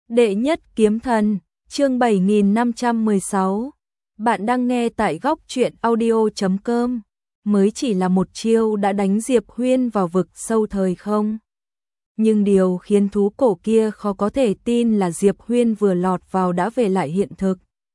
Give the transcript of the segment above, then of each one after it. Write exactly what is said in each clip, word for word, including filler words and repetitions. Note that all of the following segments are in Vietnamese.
Đệ nhất kiếm thần, chương bảy nghìn năm trăm mười sáu. Bạn đang nghe tại góc truyện audio chấm com. Mới chỉ là một chiêu đã đánh Diệp Huyên vào vực sâu thời không. Nhưng điều khiến thú cổ kia khó có thể tin là Diệp Huyên vừa lọt vào đã về lại hiện thực.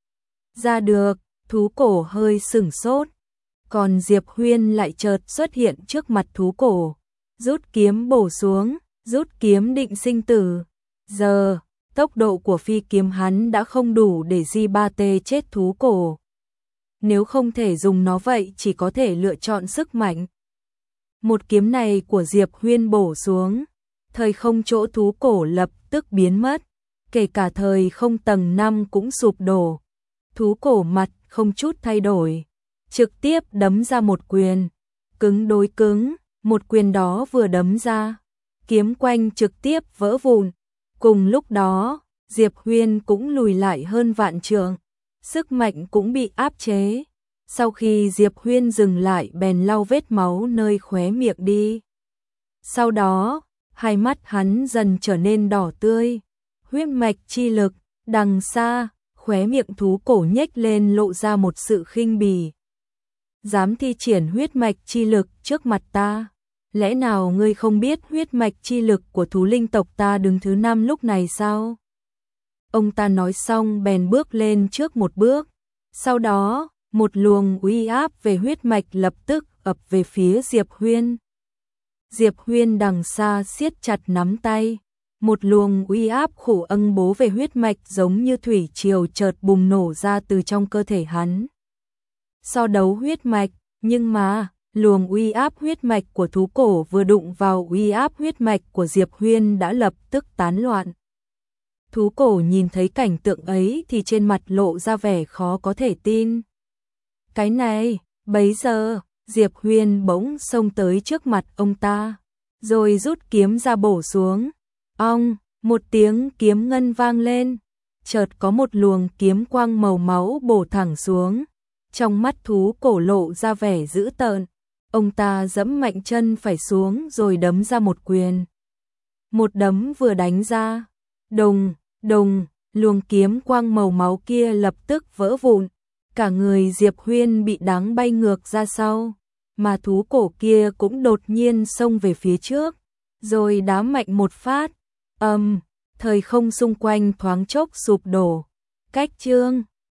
Ra được, thú cổ hơi sửng sốt. Còn Diệp Huyên lại chợt xuất hiện trước mặt thú cổ. Rút kiếm bổ xuống, rút kiếm định sinh tử. Giờ, tốc độ của phi kiếm hắn đã không đủ để Di ba tê chết thú cổ. Nếu không thể dùng nó vậy chỉ có thể lựa chọn sức mạnh. Một kiếm này của Diệp Huyên bổ xuống, thời không chỗ thú cổ lập tức biến mất, kể cả thời không tầng năm cũng sụp đổ. Thú cổ mặt không chút thay đổi, trực tiếp đấm ra một quyền, cứng đối cứng, một quyền đó vừa đấm ra, kiếm quanh trực tiếp vỡ vụn. Cùng lúc đó, Diệp Huyên cũng lùi lại hơn vạn trượng, sức mạnh cũng bị áp chế. Sau khi Diệp Huyên dừng lại bèn lau vết máu nơi khóe miệng đi. Sau đó, hai mắt hắn dần trở nên đỏ tươi, huyết mạch chi lực, đằng xa, khóe miệng thú cổ nhếch lên lộ ra một sự khinh bỉ. Dám thi triển huyết mạch chi lực trước mặt ta? Lẽ nào ngươi không biết huyết mạch chi lực của thú linh tộc ta đứng thứ năm lúc này sao? Ông ta nói xong bèn bước lên trước một bước. Sau đó, một luồng uy áp về huyết mạch lập tức ập về phía Diệp Huyên. Diệp Huyên đằng xa siết chặt nắm tay. Một luồng uy áp khủng ân bố về huyết mạch giống như thủy triều chợt bùng nổ ra từ trong cơ thể hắn. So đấu huyết mạch, nhưng mà luồng uy áp huyết mạch của thú cổ vừa đụng vào uy áp huyết mạch của Diệp Huyên đã lập tức tán loạn. Thú cổ nhìn thấy cảnh tượng ấy thì trên mặt lộ ra vẻ khó có thể tin. Cái này, bấy giờ, Diệp Huyên bỗng xông tới trước mặt ông ta, rồi rút kiếm ra bổ xuống. Ong, một tiếng kiếm ngân vang lên, chợt có một luồng kiếm quang màu máu bổ thẳng xuống. Trong mắt thú cổ lộ ra vẻ dữ tợn. Ông ta giẫm mạnh chân phải xuống rồi đấm ra một quyền. Một đấm vừa đánh ra, đùng, đùng, luồng kiếm quang màu máu kia lập tức vỡ vụn. Cả người Diệp Huyên bị đắng bay ngược ra sau, mà thú cổ kia cũng đột nhiên xông về phía trước, rồi đá mạnh một phát. Ầm, um, thời không xung quanh thoáng chốc sụp đổ. Cách chương